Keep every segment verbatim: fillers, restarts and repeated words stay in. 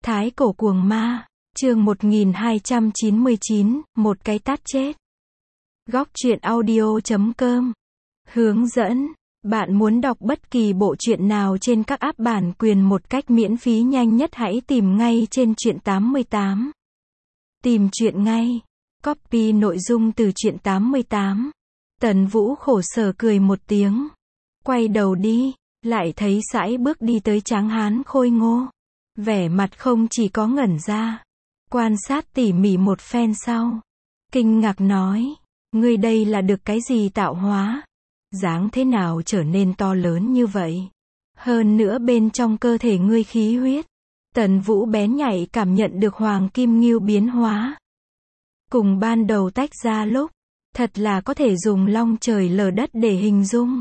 Thái cổ cuồng ma, chương một nghìn hai trăm chín mươi chín, một cái tát chết. Góc truyện audio chấm com. Hướng dẫn, bạn muốn đọc bất kỳ bộ truyện nào trên các app bản quyền một cách miễn phí nhanh nhất hãy tìm ngay trên truyện tám mươi tám. Tìm truyện ngay. Copy nội dung từ truyện tám mươi tám. Tần Vũ khổ sở cười một tiếng. Quay đầu đi, lại thấy sải bước đi tới tráng hán khôi ngô. Vẻ mặt không chỉ có ngẩn ra. Quan sát tỉ mỉ một phen sau. Kinh ngạc nói, ngươi đây là được cái gì tạo hóa? Dáng thế nào trở nên to lớn như vậy? Hơn nữa bên trong cơ thể ngươi khí huyết. Tần Vũ bén nhạy cảm nhận được Hoàng Kim Ngưu biến hóa. Cùng ban đầu tách ra lúc, thật là có thể dùng long trời lở đất để hình dung.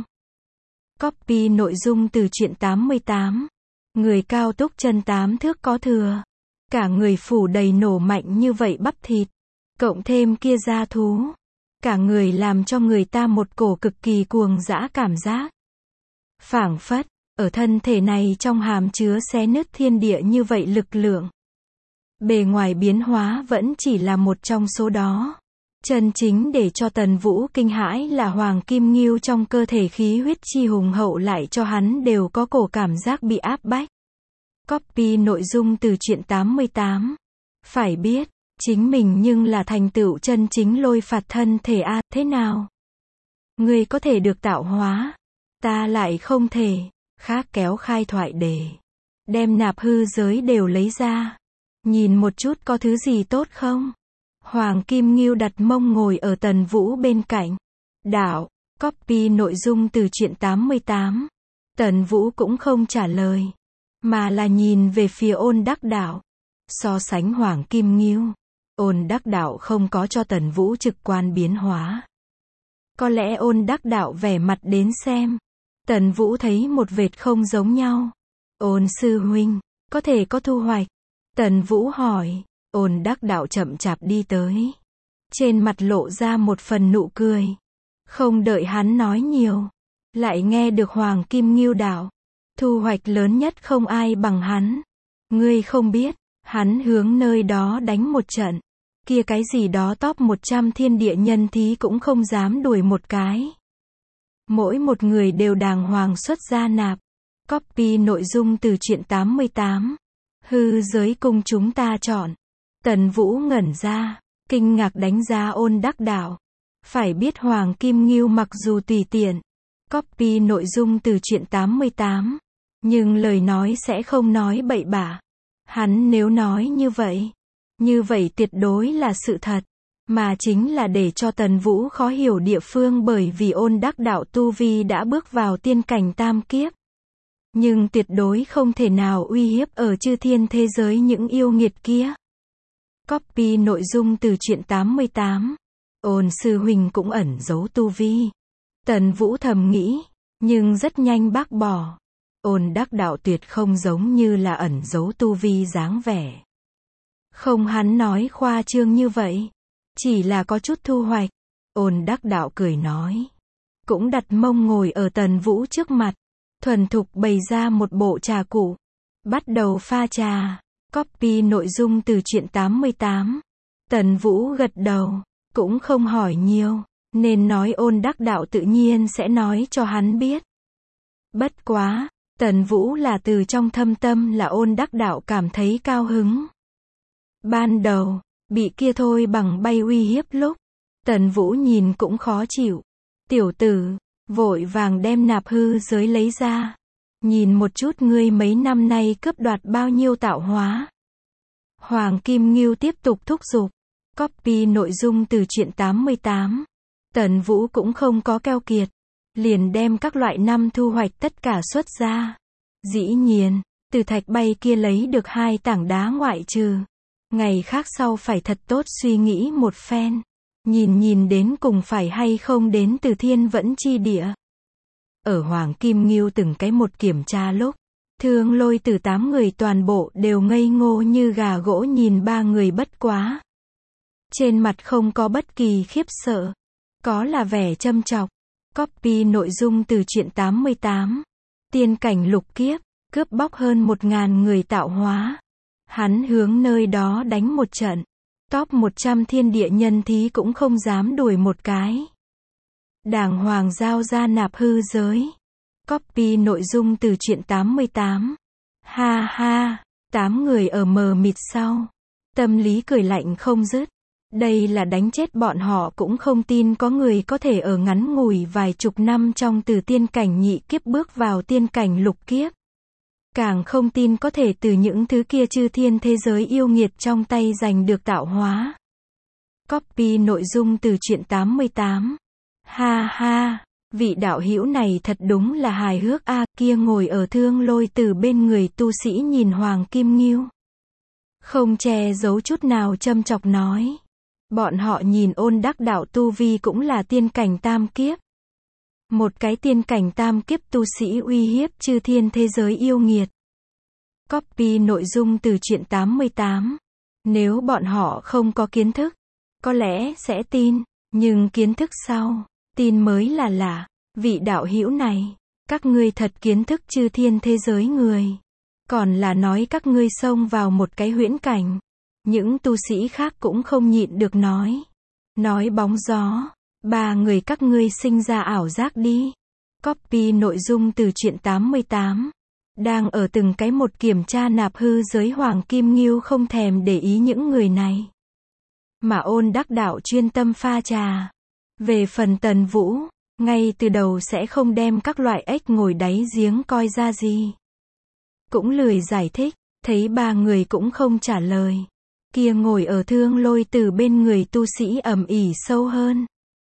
Copy nội dung từ truyện tám mươi tám. Người cao túc chân tám thước có thừa. Cả người phủ đầy nổ mạnh như vậy bắp thịt. Cộng thêm kia da thú. Cả người làm cho người ta một cổ cực kỳ cuồng dã cảm giác. Phảng phất, ở thân thể này trong hàm chứa xé nứt thiên địa như vậy lực lượng. Bề ngoài biến hóa vẫn chỉ là một trong số đó. Chân chính để cho Tần Vũ kinh hãi là Hoàng Kim Ngưu trong cơ thể khí huyết chi hùng hậu lại cho hắn đều có cổ cảm giác bị áp bách. Copy nội dung từ truyện tám mươi tám. Phải biết, chính mình nhưng là thành tựu chân chính lôi phạt thân thể a, thế nào? Ngươi có thể được tạo hóa, ta lại không thể. Khác kéo khai thoại đề. Đem nạp hư giới đều lấy ra. Nhìn một chút có thứ gì tốt không? Hoàng Kim Ngưu đặt mông ngồi ở Tần Vũ bên cạnh. Đạo, copy nội dung từ truyện tám mươi tám. Tần Vũ cũng không trả lời. Mà là nhìn về phía Ôn Đắc Đạo. So sánh Hoàng Kim Ngưu, Ôn Đắc Đạo không có cho Tần Vũ trực quan biến hóa. Có lẽ Ôn Đắc Đạo vẻ mặt đến xem. Tần Vũ thấy một vệt không giống nhau. Ôn sư huynh, có thể có thu hoạch. Tần Vũ hỏi. Ôn Đắc Đạo chậm chạp đi tới. Trên mặt lộ ra một phần nụ cười. Không đợi hắn nói nhiều. Lại nghe được Hoàng Kim Ngưu đạo. Thu hoạch lớn nhất không ai bằng hắn. Ngươi không biết, hắn hướng nơi đó đánh một trận. Kia cái gì đó top một trăm thiên địa nhân thí cũng không dám đuổi một cái. Mỗi một người đều đàng hoàng xuất ra nạp. Copy nội dung từ truyện tám mươi tám. Hư giới cùng chúng ta chọn. Tần Vũ ngẩn ra, kinh ngạc đánh giá Ôn Đắc Đạo. Phải biết Hoàng Kim Ngưu mặc dù tùy tiện. Copy nội dung từ truyện tám mươi tám. Nhưng lời nói sẽ không nói bậy bạ. Hắn nếu nói như vậy, như vậy tuyệt đối là sự thật. Mà chính là để cho Tần Vũ khó hiểu địa phương bởi vì Ôn Đắc Đạo tu vi đã bước vào tiên cảnh tam kiếp. Nhưng tuyệt đối không thể nào uy hiếp ở chư thiên thế giới những yêu nghiệt kia. Copy nội dung từ truyện tám mươi tám. Ôn sư huynh cũng ẩn giấu tu vi. Tần Vũ thầm nghĩ, nhưng rất nhanh bác bỏ. Ôn Đắc Đạo tuyệt không giống như là ẩn giấu tu vi dáng vẻ. Không, hắn nói khoa trương như vậy. Chỉ là có chút thu hoạch. Ôn Đắc Đạo cười nói. Cũng đặt mông ngồi ở Tần Vũ trước mặt. Thuần thục bày ra một bộ trà cụ. Bắt đầu pha trà. Copy nội dung từ truyện tám mươi tám. Tần Vũ gật đầu. Cũng không hỏi nhiều. Nên nói Ôn Đắc Đạo tự nhiên sẽ nói cho hắn biết. Bất quá, Tần Vũ là từ trong thâm tâm là Ôn Đắc Đạo cảm thấy cao hứng. Ban đầu, bị kia thôi bằng bay uy hiếp lúc. Tần Vũ nhìn cũng khó chịu. Tiểu tử, vội vàng đem nạp hư giới lấy ra. Nhìn một chút ngươi mấy năm nay cướp đoạt bao nhiêu tạo hóa. Hoàng Kim Ngưu tiếp tục thúc giục. Copy nội dung từ truyện tám mươi tám. Tần Vũ cũng không có keo kiệt. Liền đem các loại năm thu hoạch tất cả xuất ra. Dĩ nhiên, từ thạch bay kia lấy được hai tảng đá ngoại trừ. Ngày khác sau phải thật tốt suy nghĩ một phen. Nhìn nhìn đến cùng phải hay không đến từ thiên vẫn chi địa. Ở Hoàng Kim Ngưu từng cái một kiểm tra lúc. Thương Lôi từ tám người toàn bộ đều ngây ngô như gà gỗ nhìn ba người bất quá. Trên mặt không có bất kỳ khiếp sợ. Có là vẻ châm chọc. Copy nội dung từ truyện tám mươi tám. Tiên cảnh lục kiếp, cướp bóc hơn một ngàn người tạo hóa. Hắn hướng nơi đó đánh một trận. Top một trăm thiên địa nhân thí cũng không dám đuổi một cái. Đàng hoàng giao ra nạp hư giới. Copy nội dung từ truyện tám mươi tám. Ha ha, tám người ở mờ mịt sau. Tâm lý cười lạnh không dứt. Đây là đánh chết bọn họ cũng không tin có người có thể ở ngắn ngủi vài chục năm trong từ tiên cảnh nhị kiếp bước vào tiên cảnh lục kiếp. Càng không tin có thể từ những thứ kia chư thiên thế giới yêu nghiệt trong tay giành được tạo hóa. Copy nội dung từ truyện tám mươi tám. Ha ha, vị đạo hữu này thật đúng là hài hước a, kia ngồi ở Thương Lôi Tử bên người tu sĩ nhìn Hoàng Kim Ngưu. Không che giấu chút nào châm chọc nói. Bọn họ nhìn Ôn Đắc đạo tu vi cũng là tiên cảnh tam kiếp. Một cái tiên cảnh tam kiếp tu sĩ uy hiếp chư thiên thế giới yêu nghiệt. Copy nội dung từ truyện tám mươi tám. Nếu bọn họ không có kiến thức, có lẽ sẽ tin, nhưng kiến thức sau, tin mới là lạ. Vị đạo hữu này, các ngươi thật kiến thức chư thiên thế giới người. Còn là nói các ngươi xông vào một cái huyễn cảnh. Những tu sĩ khác cũng không nhịn được nói. Nói bóng gió. Ba người các ngươi sinh ra ảo giác đi. Copy nội dung từ truyện tám mươi tám. Đang ở từng cái một kiểm tra nạp hư giới Hoàng Kim Ngưu không thèm để ý những người này. Mà Ôn Đắc đạo chuyên tâm pha trà. Về phần Tần Vũ, ngay từ đầu sẽ không đem các loại ếch ngồi đáy giếng coi ra gì. Cũng lười giải thích, thấy ba người cũng không trả lời. Kia ngồi ở Thương Lôi Tử bên người tu sĩ ầm ĩ sâu hơn.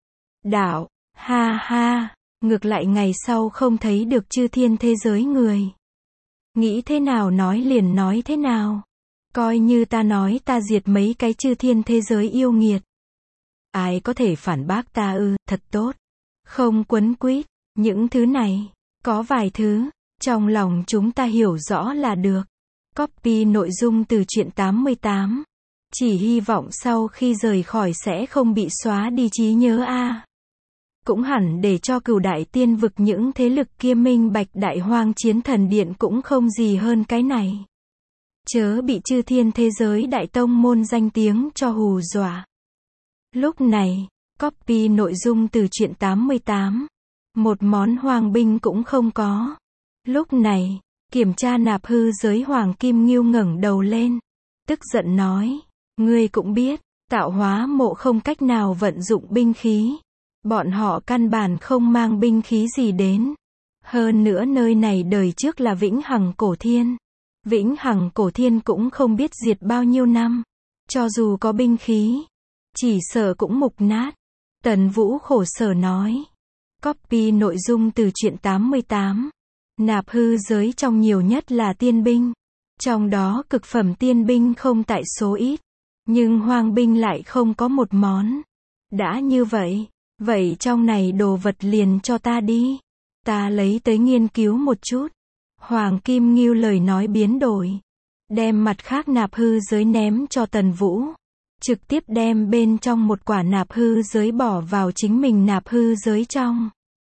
Đạo, ha ha, ngược lại ngày sau không thấy được chư thiên thế giới người. Nghĩ thế nào nói liền nói thế nào. Coi như ta nói ta diệt mấy cái chư thiên thế giới yêu nghiệt. Ai có thể phản bác ta ư, thật tốt. Không quấn quýt, những thứ này, có vài thứ, trong lòng chúng ta hiểu rõ là được. Copy nội dung từ truyện tám mươi tám. Chỉ hy vọng sau khi rời khỏi sẽ không bị xóa đi trí nhớ a. Cũng hẳn để cho Cửu Đại Tiên vực những thế lực kia minh bạch Đại Hoang Chiến Thần Điện cũng không gì hơn cái này. Chớ bị chư thiên thế giới đại tông môn danh tiếng cho hù dọa. Lúc này, copy nội dung từ truyện tám mươi tám. Một món hoàng binh cũng không có. Lúc này, kiểm tra nạp hư giới Hoàng Kim Ngưu ngẩng đầu lên. Tức giận nói, ngươi cũng biết, tạo hóa mộ không cách nào vận dụng binh khí. Bọn họ căn bản không mang binh khí gì đến. Hơn nữa nơi này đời trước là Vĩnh Hằng Cổ Thiên. Vĩnh Hằng Cổ Thiên cũng không biết diệt bao nhiêu năm. Cho dù có binh khí, chỉ sợ cũng mục nát. Tần Vũ khổ sở nói. Copy nội dung từ truyện tám mươi tám. Nạp hư giới trong nhiều nhất là tiên binh. Trong đó cực phẩm tiên binh không tại số ít. Nhưng hoang binh lại không có một món. Đã như vậy, vậy trong này đồ vật liền cho ta đi. Ta lấy tới nghiên cứu một chút. Hoàng Kim Ngưu lời nói biến đổi. Đem mặt khác nạp hư giới ném cho Tần Vũ. Trực tiếp đem bên trong một quả nạp hư giới bỏ vào chính mình nạp hư giới trong.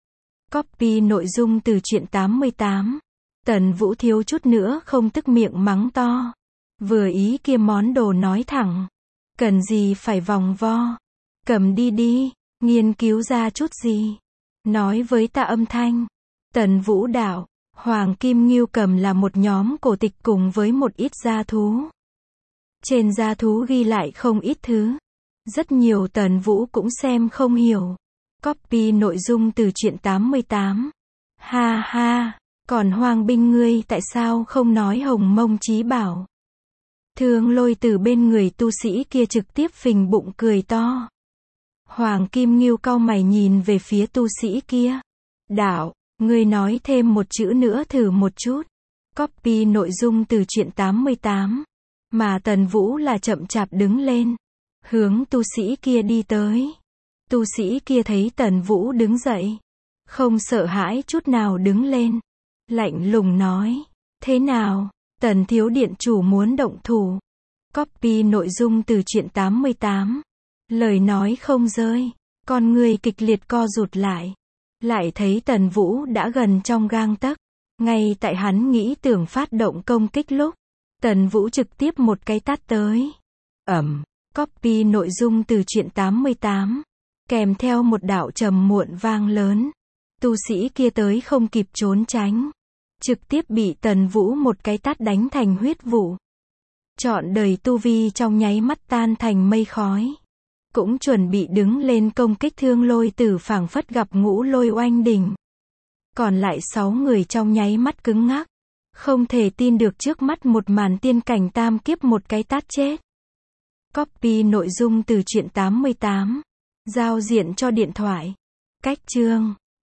Copy nội dung từ truyện tám mươi tám. Tần Vũ thiếu chút nữa không tức miệng mắng to. Vừa ý kia món đồ nói thẳng. Cần gì phải vòng vo. Cầm đi đi, nghiên cứu ra chút gì. Nói với ta âm thanh. Tần Vũ đạo, Hoàng Kim Ngưu cầm là một nhóm cổ tịch cùng với một ít gia thú. Trên gia thú ghi lại không ít thứ. Rất nhiều Tần Vũ cũng xem không hiểu. Copy nội dung từ truyện tám mươi tám. Ha ha, còn Hoàng binh ngươi tại sao không nói Hồng Mông Chí Bảo? Thương Lôi Tử bên người tu sĩ kia trực tiếp phình bụng cười to. Hoàng Kim Ngưu cau mày nhìn về phía tu sĩ kia. Đạo, ngươi nói thêm một chữ nữa thử một chút. Copy nội dung từ truyện tám mươi tám. Mà Tần Vũ là chậm chạp đứng lên. Hướng tu sĩ kia đi tới. Tu sĩ kia thấy Tần Vũ đứng dậy. Không sợ hãi chút nào đứng lên. Lạnh lùng nói. Thế nào? Tần thiếu điện chủ muốn động thủ. Copy nội dung từ truyện tám mươi tám. Lời nói không rơi. Con người kịch liệt co rụt lại. Lại thấy Tần Vũ đã gần trong gang tấc. Ngay tại hắn nghĩ tưởng phát động công kích lúc. Tần Vũ trực tiếp một cái tát tới. Ầm, copy nội dung từ truyện tám mươi tám, kèm theo một đạo trầm muộn vang lớn. Tu sĩ kia tới không kịp trốn tránh, trực tiếp bị Tần Vũ một cái tát đánh thành huyết vụ. Trọn đời tu vi trong nháy mắt tan thành mây khói. Cũng chuẩn bị đứng lên công kích Thương Lôi Tử phảng phất gặp ngũ lôi oanh đỉnh. Còn lại sáu người trong nháy mắt cứng ngắc. Không thể tin được trước mắt một màn tiên cảnh tam kiếp một cái tát chết. Copy nội dung từ truyện tám mươi tám. Giao diện cho điện thoại. Cách chương